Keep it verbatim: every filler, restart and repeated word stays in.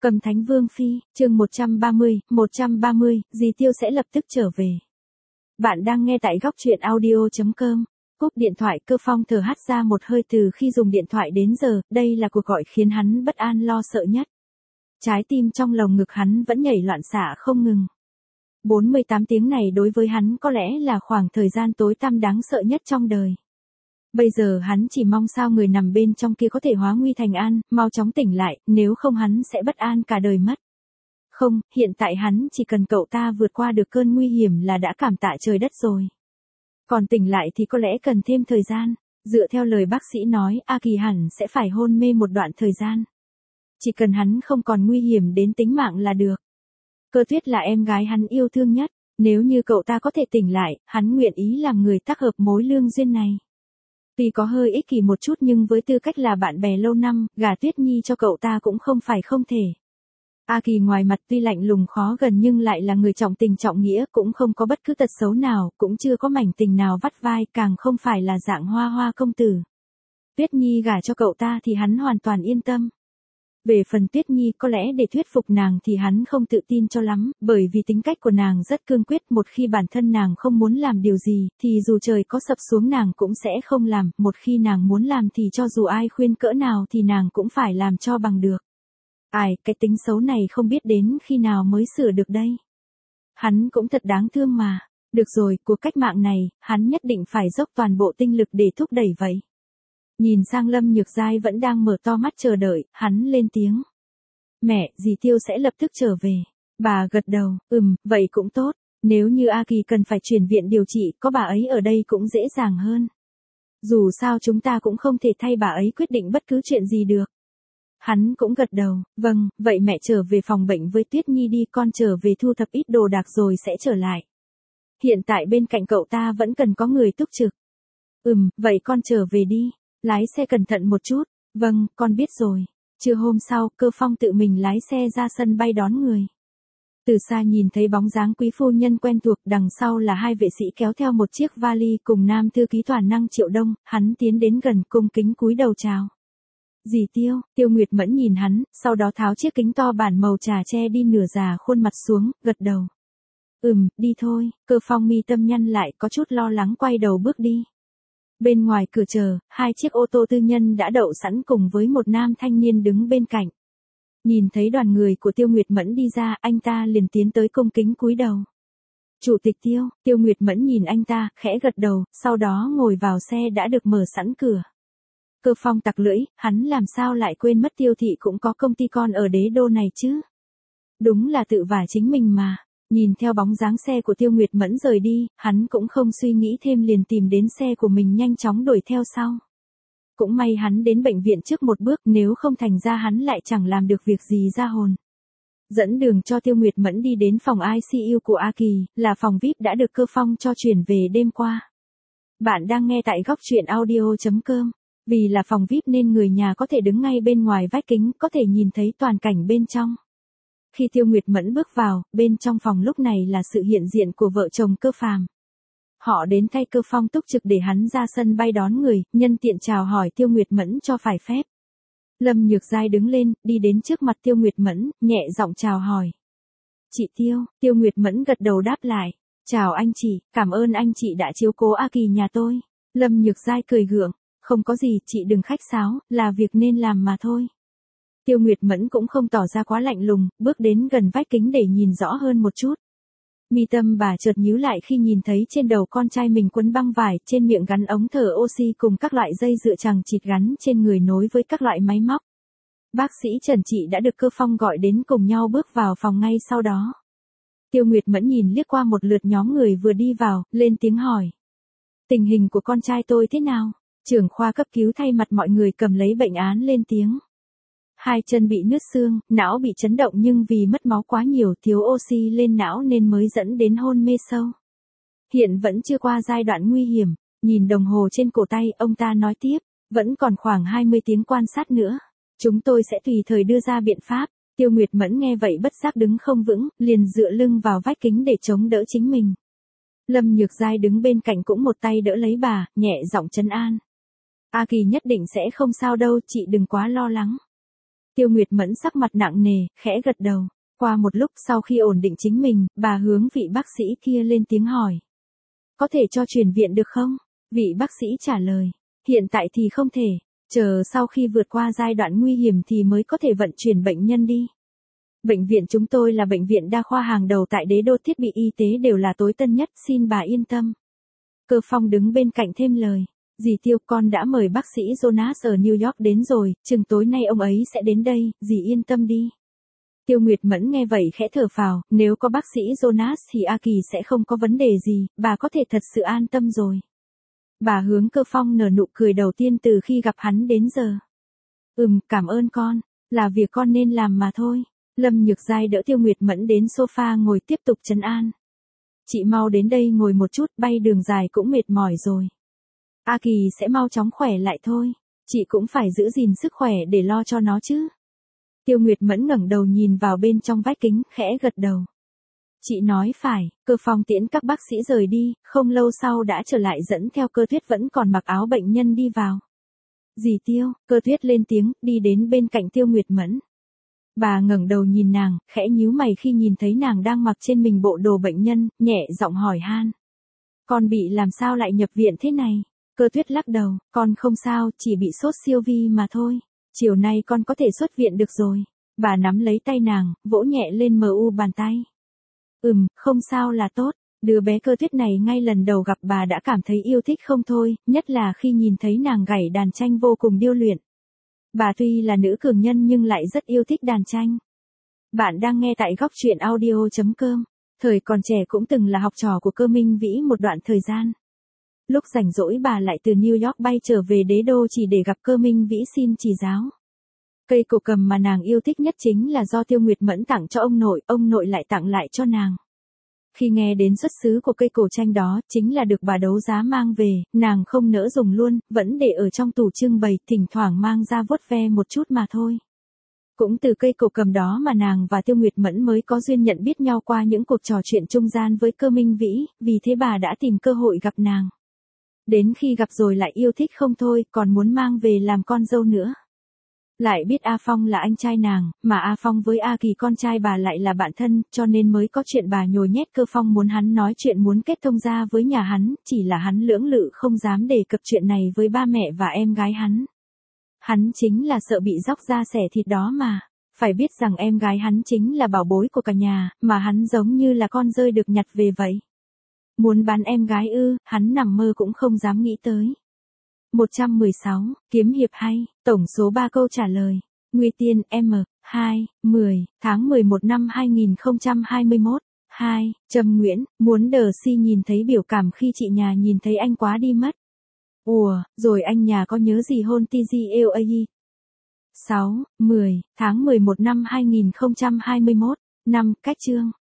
Cầm Thánh Vương Phi, chương một trăm ba mươi, một trăm ba mươi, dì Tiêu sẽ lập tức trở về. Bạn đang nghe tại góc truyện audio chấm com. Cúp điện thoại, Cơ Phong thở hắt ra một hơi từ khi dùng điện thoại đến giờ, đây là cuộc gọi khiến hắn bất an lo sợ nhất. Trái tim trong lồng ngực hắn vẫn nhảy loạn xạ không ngừng. bốn mươi tám tiếng này đối với hắn có lẽ là khoảng thời gian tối tăm đáng sợ nhất trong đời. Bây giờ hắn chỉ mong sao người nằm bên trong kia có thể hóa nguy thành an, mau chóng tỉnh lại, nếu không hắn sẽ bất an cả đời mất. Không, hiện tại hắn chỉ cần cậu ta vượt qua được cơn nguy hiểm là đã cảm tạ trời đất rồi. Còn tỉnh lại thì có lẽ cần thêm thời gian, dựa theo lời bác sĩ nói, A Kỳ hẳn sẽ phải hôn mê một đoạn thời gian. Chỉ cần hắn không còn nguy hiểm đến tính mạng là được. Cơ Tuyết là em gái hắn yêu thương nhất, nếu như cậu ta có thể tỉnh lại, hắn nguyện ý làm người tác hợp mối lương duyên này. Tuy có hơi ích kỷ một chút nhưng với tư cách là bạn bè lâu năm, gả Tuyết Nhi cho cậu ta cũng không phải không thể. A Kỳ ngoài mặt tuy lạnh lùng khó gần nhưng lại là người trọng tình trọng nghĩa, cũng không có bất cứ tật xấu nào, cũng chưa có mảnh tình nào vắt vai, càng không phải là dạng hoa hoa công tử. Tuyết Nhi gả cho cậu ta thì hắn hoàn toàn yên tâm. Về phần Tuyết Nhi, có lẽ để thuyết phục nàng thì hắn không tự tin cho lắm, bởi vì tính cách của nàng rất cương quyết, một khi bản thân nàng không muốn làm điều gì, thì dù trời có sập xuống nàng cũng sẽ không làm, một khi nàng muốn làm thì cho dù ai khuyên cỡ nào thì nàng cũng phải làm cho bằng được. Ai, cái tính xấu này không biết đến khi nào mới sửa được đây. Hắn cũng thật đáng thương mà. Được rồi, cuộc cách mạng này, hắn nhất định phải dốc toàn bộ tinh lực để thúc đẩy vậy. Nhìn sang Lâm Nhược Giai vẫn đang mở to mắt chờ đợi, hắn lên tiếng. Mẹ, dì Tiêu sẽ lập tức trở về. Bà gật đầu, ừm, vậy cũng tốt. Nếu như A Kỳ cần phải chuyển viện điều trị, có bà ấy ở đây cũng dễ dàng hơn. Dù sao chúng ta cũng không thể thay bà ấy quyết định bất cứ chuyện gì được. Hắn cũng gật đầu, vâng, vậy mẹ trở về phòng bệnh với Tuyết Nhi đi, con trở về thu thập ít đồ đạc rồi sẽ trở lại. Hiện tại bên cạnh cậu ta vẫn cần có người túc trực. Ừm, vậy con trở về đi. Lái xe cẩn thận một chút. Vâng, con biết rồi. Trưa hôm sau, Cơ Phong tự mình lái xe ra sân bay đón người. Từ xa nhìn thấy bóng dáng quý phu nhân quen thuộc, đằng sau là hai vệ sĩ kéo theo một chiếc vali cùng nam thư ký toàn năng Triệu Đông, hắn tiến đến gần cung kính cúi đầu chào. Dì Tiêu, Tiêu Nguyệt Mẫn nhìn hắn, sau đó tháo chiếc kính to bản màu trà che đi nửa già khuôn mặt xuống, gật đầu. Ừm, đi thôi. Cơ Phong mi tâm nhăn lại, có chút lo lắng quay đầu bước đi. Bên ngoài cửa chờ, hai chiếc ô tô tư nhân đã đậu sẵn cùng với một nam thanh niên đứng bên cạnh. Nhìn thấy đoàn người của Tiêu Nguyệt Mẫn đi ra, anh ta liền tiến tới cung kính cúi đầu. Chủ tịch Tiêu, Tiêu Nguyệt Mẫn nhìn anh ta, khẽ gật đầu, sau đó ngồi vào xe đã được mở sẵn cửa. Cơ Phong tặc lưỡi, hắn làm sao lại quên mất Tiêu thị cũng có công ty con ở đế đô này chứ? Đúng là tự vả chính mình mà. Nhìn theo bóng dáng xe của Tiêu Nguyệt Mẫn rời đi, hắn cũng không suy nghĩ thêm liền tìm đến xe của mình nhanh chóng đuổi theo sau. Cũng may hắn đến bệnh viện trước một bước, nếu không thành ra hắn lại chẳng làm được việc gì ra hồn. Dẫn đường cho Tiêu Nguyệt Mẫn đi đến phòng i xê u của A Kỳ, là phòng vi ai pi đã được Cơ Phong cho chuyển về đêm qua. Bạn đang nghe tại góc truyện audio chấm com. Vì là phòng vi ai pi nên người nhà có thể đứng ngay bên ngoài vách kính, có thể nhìn thấy toàn cảnh bên trong. Khi Tiêu Nguyệt Mẫn bước vào, bên trong phòng lúc này là sự hiện diện của vợ chồng Cơ Phàm. Họ đến thay Cơ Phong túc trực để hắn ra sân bay đón người, nhân tiện chào hỏi Tiêu Nguyệt Mẫn cho phải phép. Lâm Nhược Giai đứng lên, đi đến trước mặt Tiêu Nguyệt Mẫn, nhẹ giọng chào hỏi. Chị Tiêu, Tiêu Nguyệt Mẫn gật đầu đáp lại. Chào anh chị, cảm ơn anh chị đã chiếu cố A Kỳ nhà tôi. Lâm Nhược Giai cười gượng, không có gì, chị đừng khách sáo, là việc nên làm mà thôi. Tiêu Nguyệt Mẫn cũng không tỏ ra quá lạnh lùng, bước đến gần vách kính để nhìn rõ hơn một chút. Mi tâm bà chợt nhíu lại khi nhìn thấy trên đầu con trai mình quấn băng vải, trên miệng gắn ống thở oxy cùng các loại dây dựa chằng chịt gắn trên người nối với các loại máy móc. Bác sĩ Trần Trị đã được Cơ Phong gọi đến cùng nhau bước vào phòng ngay sau đó. Tiêu Nguyệt Mẫn nhìn liếc qua một lượt nhóm người vừa đi vào, lên tiếng hỏi. Tình hình của con trai tôi thế nào? Trưởng khoa cấp cứu thay mặt mọi người cầm lấy bệnh án lên tiếng. Hai chân bị nứt xương, não bị chấn động nhưng vì mất máu quá nhiều, thiếu oxy lên não nên mới dẫn đến hôn mê sâu. Hiện vẫn chưa qua giai đoạn nguy hiểm. Nhìn đồng hồ trên cổ tay, ông ta nói tiếp, vẫn còn khoảng hai mươi tiếng quan sát nữa. Chúng tôi sẽ tùy thời đưa ra biện pháp. Tiêu Nguyệt Mẫn nghe vậy bất giác đứng không vững, liền dựa lưng vào vách kính để chống đỡ chính mình. Lâm Nhược Giai đứng bên cạnh cũng một tay đỡ lấy bà, nhẹ giọng trấn an. A Kỳ nhất định sẽ không sao đâu, chị đừng quá lo lắng. Tiêu Nguyệt Mẫn sắc mặt nặng nề, khẽ gật đầu. Qua một lúc sau khi ổn định chính mình, bà hướng vị bác sĩ kia lên tiếng hỏi. Có thể cho chuyển viện được không? Vị bác sĩ trả lời. Hiện tại thì không thể. Chờ sau khi vượt qua giai đoạn nguy hiểm thì mới có thể vận chuyển bệnh nhân đi. Bệnh viện chúng tôi là bệnh viện đa khoa hàng đầu tại đế đô, thiết bị y tế đều là tối tân nhất, xin bà yên tâm. Cơ Phong đứng bên cạnh thêm lời. Dì Tiêu, con đã mời bác sĩ Jonas ở New York đến rồi, chừng tối nay ông ấy sẽ đến đây, dì yên tâm đi. Tiêu Nguyệt Mẫn nghe vậy khẽ thở phào, nếu có bác sĩ Jonas thì A Kỳ sẽ không có vấn đề gì, bà có thể thật sự an tâm rồi. Bà hướng Cơ Phong nở nụ cười đầu tiên từ khi gặp hắn đến giờ. Ừm, cảm ơn con, là việc con nên làm mà thôi. Lâm Nhược Giai đỡ Tiêu Nguyệt Mẫn đến sofa ngồi tiếp tục trấn an. Chị mau đến đây ngồi một chút, bay đường dài cũng mệt mỏi rồi. A Kỳ sẽ mau chóng khỏe lại thôi, chị cũng phải giữ gìn sức khỏe để lo cho nó chứ. Tiêu Nguyệt Mẫn ngẩng đầu nhìn vào bên trong vách kính, khẽ gật đầu. Chị nói phải. Cơ Phong tiễn các bác sĩ rời đi, không lâu sau đã trở lại dẫn theo Cơ Tuyết vẫn còn mặc áo bệnh nhân đi vào. Dì Tiêu, Cơ Tuyết lên tiếng, đi đến bên cạnh Tiêu Nguyệt Mẫn. Bà ngẩng đầu nhìn nàng, khẽ nhíu mày khi nhìn thấy nàng đang mặc trên mình bộ đồ bệnh nhân, nhẹ giọng hỏi han. Con bị làm sao lại nhập viện thế này? Cơ Tuyết lắc đầu, con không sao, chỉ bị sốt siêu vi mà thôi. Chiều nay con có thể xuất viện được rồi. Bà nắm lấy tay nàng, vỗ nhẹ lên mờ u bàn tay. Ừm, không sao là tốt. Đứa bé Cơ Tuyết này ngay lần đầu gặp bà đã cảm thấy yêu thích không thôi, nhất là khi nhìn thấy nàng gảy đàn tranh vô cùng điêu luyện. Bà tuy là nữ cường nhân nhưng lại rất yêu thích đàn tranh. Bạn đang nghe tại góc truyện audio chấm com. Thời còn trẻ cũng từng là học trò của Cơ Minh Vĩ một đoạn thời gian. Lúc rảnh rỗi bà lại từ New York bay trở về đế đô chỉ để gặp Cơ Minh Vĩ xin chỉ giáo. Cây cổ cầm mà nàng yêu thích nhất chính là do Tiêu Nguyệt Mẫn tặng cho ông nội, ông nội lại tặng lại cho nàng. Khi nghe đến xuất xứ của cây cổ tranh đó, chính là được bà đấu giá mang về, nàng không nỡ dùng luôn, vẫn để ở trong tủ trưng bày, thỉnh thoảng mang ra vuốt ve một chút mà thôi. Cũng từ cây cổ cầm đó mà nàng và Tiêu Nguyệt Mẫn mới có duyên nhận biết nhau qua những cuộc trò chuyện trung gian với Cơ Minh Vĩ, vì thế bà đã tìm cơ hội gặp nàng. Đến khi gặp rồi lại yêu thích không thôi, còn muốn mang về làm con dâu nữa. Lại biết A Phong là anh trai nàng, mà A Phong với A Kỳ con trai bà lại là bạn thân, cho nên mới có chuyện bà nhồi nhét Cơ Phong muốn hắn nói chuyện muốn kết thông gia với nhà hắn, chỉ là hắn lưỡng lự không dám đề cập chuyện này với ba mẹ và em gái hắn. Hắn chính là sợ bị róc da xẻ thịt đó mà. Phải biết rằng em gái hắn chính là bảo bối của cả nhà, mà hắn giống như là con rơi được nhặt về vậy. Muốn bán em gái ư, hắn nằm mơ cũng không dám nghĩ tới. một trăm mười sáu, kiếm hiệp hay, tổng số ba câu trả lời. Nguy tiên, M, hai, mười, tháng mười một năm hai nghìn không trăm hai mươi mốt. hai, Trầm Nguyễn, muốn đờ si nhìn thấy biểu cảm khi chị nhà nhìn thấy anh quá đi mất. Ủa, rồi anh nhà có nhớ gì hôn tê giê lờ a? sáu, mười, tháng mười một năm hai nghìn không trăm hai mươi mốt. năm, cách chương.